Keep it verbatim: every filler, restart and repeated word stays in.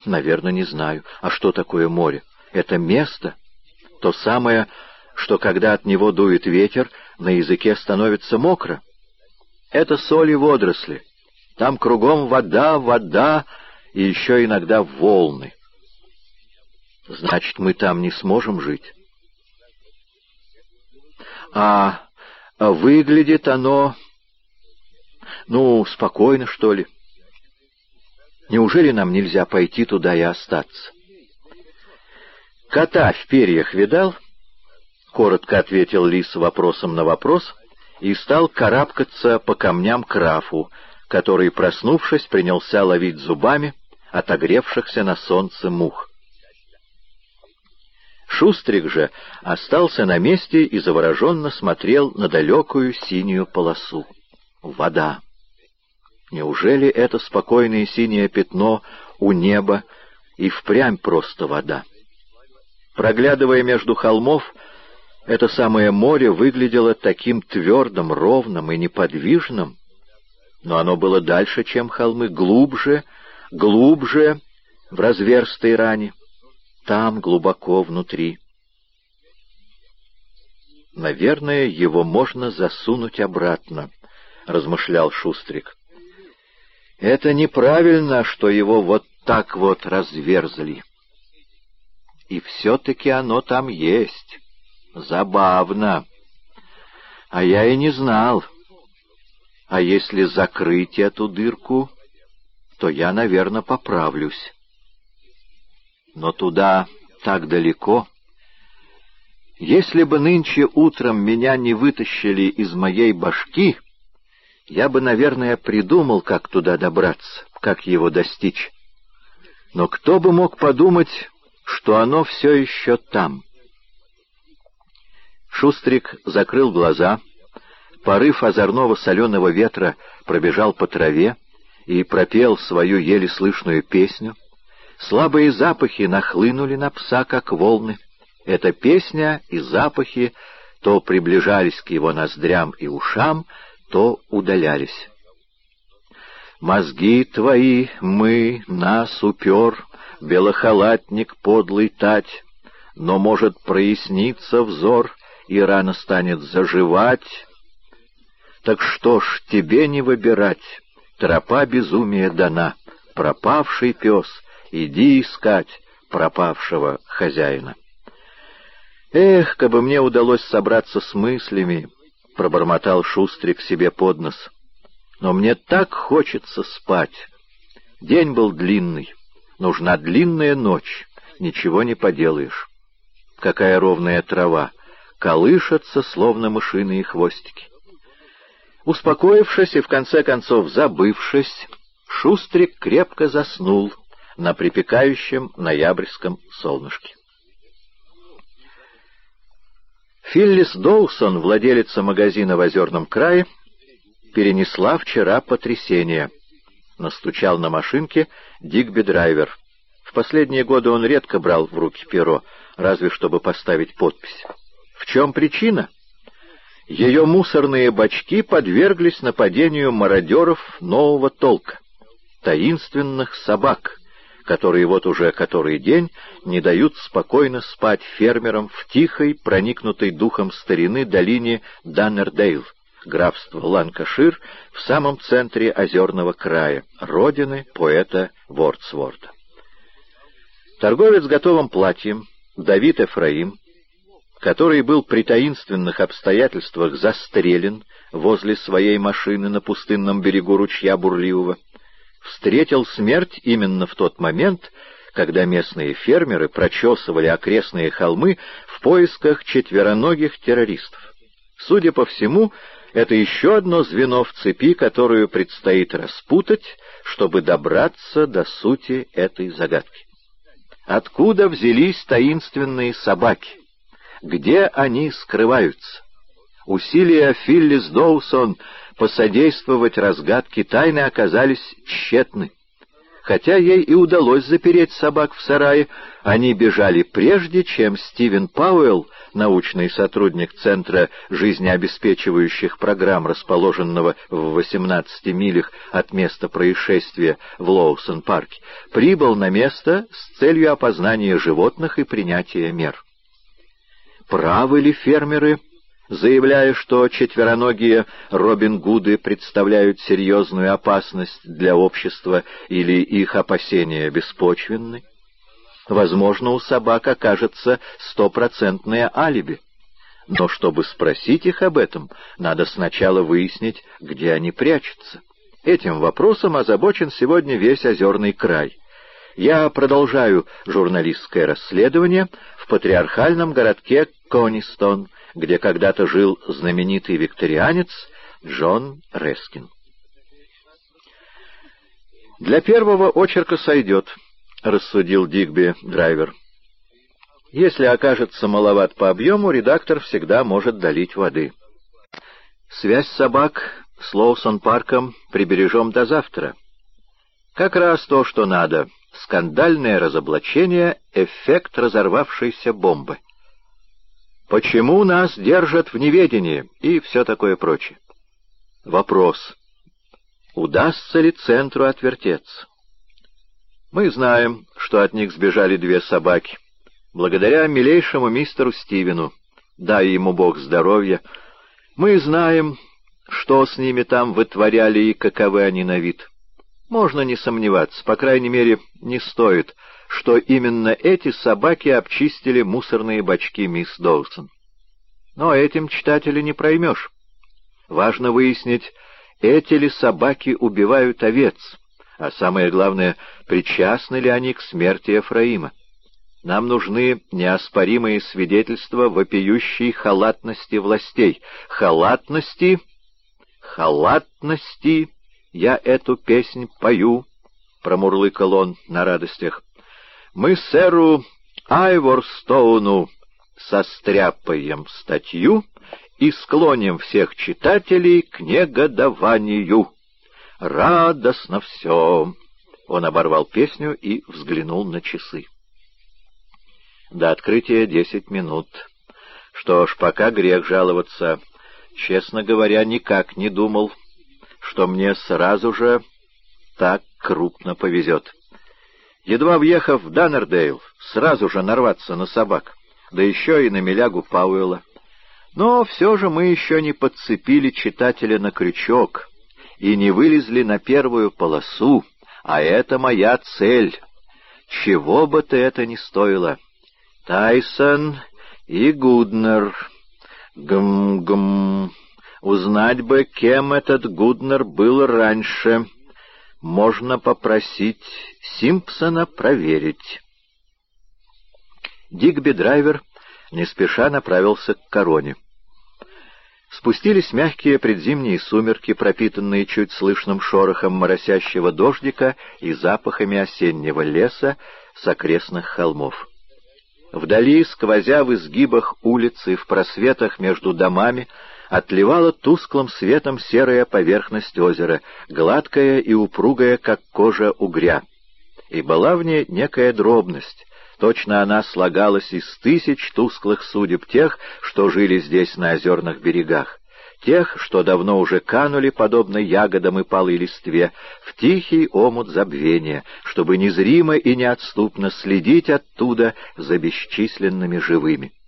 Наверное, не знаю. А что такое море? Это место, то самое, что когда от него дует ветер, на языке становится мокро. Это соль и водоросли. Там кругом вода, вода и еще иногда волны. Значит, мы там не сможем жить. А выглядит оно, ну, спокойно, что ли. Неужели нам нельзя пойти туда и остаться? Кота в перьях видал? Коротко ответил лис вопросом на вопрос и стал карабкаться по камням к Рафу, который, проснувшись, принялся ловить зубами отогревшихся на солнце мух. Шустрик же остался на месте и завороженно смотрел на далекую синюю полосу. Вода. Неужели это спокойное синее пятно у неба и впрямь просто вода? Проглядывая между холмов, это самое море выглядело таким твердым, ровным и неподвижным, но оно было дальше, чем холмы, глубже, глубже в разверстой ране, там, глубоко внутри. «Наверное, его можно засунуть обратно», — размышлял Шустрик. «Это неправильно, что его вот так вот разверзли. И все-таки оно там есть. Забавно. А я и не знал. А если закрыть эту дырку, то я, наверное, поправлюсь. Но туда так далеко. Если бы нынче утром меня не вытащили из моей башки, я бы, наверное, придумал, как туда добраться, как его достичь. Но кто бы мог подумать, что оно все еще там?» Шустрик закрыл глаза, порыв озорного соленого ветра пробежал по траве и пропел свою еле слышную песню. Слабые запахи нахлынули на пса, как волны. Эта песня и запахи то приближались к его ноздрям и ушам, то удалялись. «Мозги твои мы, нас упер, белохалатник подлый тать, но может проясниться взор, и рано станет заживать. Так что ж, тебе не выбирать, тропа безумия дана, пропавший пес, иди искать пропавшего хозяина». «Эх, кабы мне удалось собраться с мыслями», — пробормотал Шустрик себе под нос. «Но мне так хочется спать. День был длинный, нужна длинная ночь, ничего не поделаешь. Какая ровная трава, колышется, словно мышиные хвостики». Успокоившись и в конце концов забывшись, Шустрик крепко заснул на припекающем ноябрьском солнышке. Филлис Доусон, владелица магазина в Озерном крае, перенесла вчера потрясение. Настучал на машинке Дигби Драйвер. В последние годы он редко брал в руки перо, разве чтобы поставить подпись. В чем причина? Ее мусорные бачки подверглись нападению мародеров нового толка, таинственных собак, которые вот уже который день не дают спокойно спать фермерам в тихой, проникнутой духом старины долине Даннердейл, графство Ланкашир, в самом центре Озерного края, родины поэта Вордсворта. Торговец готовым платьем Давид Эфраим, который был при таинственных обстоятельствах застрелен возле своей машины на пустынном берегу ручья Бурливого, встретил смерть именно в тот момент, когда местные фермеры прочесывали окрестные холмы в поисках четвероногих террористов. Судя по всему, это еще одно звено в цепи, которую предстоит распутать, чтобы добраться до сути этой загадки. Откуда взялись таинственные собаки? Где они скрываются? Усилия Филлис Доусон посодействовать разгадке тайны оказались тщетны. Хотя ей и удалось запереть собак в сарае, они бежали прежде, чем Стивен Пауэлл, научный сотрудник Центра жизнеобеспечивающих программ, расположенного в восемнадцати милях от места происшествия в Лоусон-парке, прибыл на место с целью опознания животных и принятия мер. Правы ли фермеры, заявляя, что четвероногие Робин Гуды представляют серьезную опасность для общества, или их опасения беспочвенны? Возможно, у собак окажется стопроцентное алиби. Но чтобы спросить их об этом, надо сначала выяснить, где они прячутся. Этим вопросом озабочен сегодня весь озерный край. Я продолжаю журналистское расследование в патриархальном городке Конистон, где когда-то жил знаменитый викторианец Джон Рескин. «Для первого очерка сойдет», — рассудил Дигби Драйвер. «Если окажется маловат по объему, редактор всегда может долить воды. Связь собак с Лоусон-парком прибережем до завтра. Как раз то, что надо. Скандальное разоблачение — эффект разорвавшейся бомбы. Почему нас держат в неведении?» и все такое прочее. Вопрос: удастся ли Центру отвертеться? Мы знаем, что от них сбежали две собаки, благодаря милейшему мистеру Стивену, дай ему Бог здоровья. Мы знаем, что с ними там вытворяли и каковы они на вид. Можно не сомневаться, по крайней мере, не стоит, что именно эти собаки обчистили мусорные бачки мисс Доусон. Но этим читателя не проймешь. Важно выяснить, эти ли собаки убивают овец, а самое главное, причастны ли они к смерти Ефраима. Нам нужны неоспоримые свидетельства вопиющей халатности властей. Халатности, халатности, я эту песнь пою, — промурлыкал он на радостях. Мы сэру Айворстоуну состряпаем статью и склоним всех читателей к негодованию. Радостно все. Он оборвал песню и взглянул на часы. До открытия десять минут. Что ж, пока грех жаловаться. Честно говоря, никак не думал, что мне сразу же так крупно повезет. Едва въехав в Даннердейл, сразу же нарваться на собак, да еще и на милягу Пауэлла. Но все же мы еще не подцепили читателя на крючок и не вылезли на первую полосу, а это моя цель. Чего бы то это ни стоило. Тайсон и Гуднер. Гм-гм. Узнать бы, кем этот Гуднер был раньше. Можно попросить Симпсона проверить. Дигби Драйвер не спеша направился к Короне. Спустились мягкие предзимние сумерки, пропитанные чуть слышным шорохом моросящего дождика и запахами осеннего леса с окрестных холмов. Вдали, сквозя в изгибах улиц и в просветах между домами, отливала тусклым светом серая поверхность озера, гладкая и упругая, как кожа угря. И была в ней некая дробность. Точно она слагалась из тысяч тусклых судеб тех, что жили здесь на озерных берегах, тех, что давно уже канули, подобно ягодам и палой листве, в тихий омут забвения, чтобы незримо и неотступно следить оттуда за бесчисленными живыми.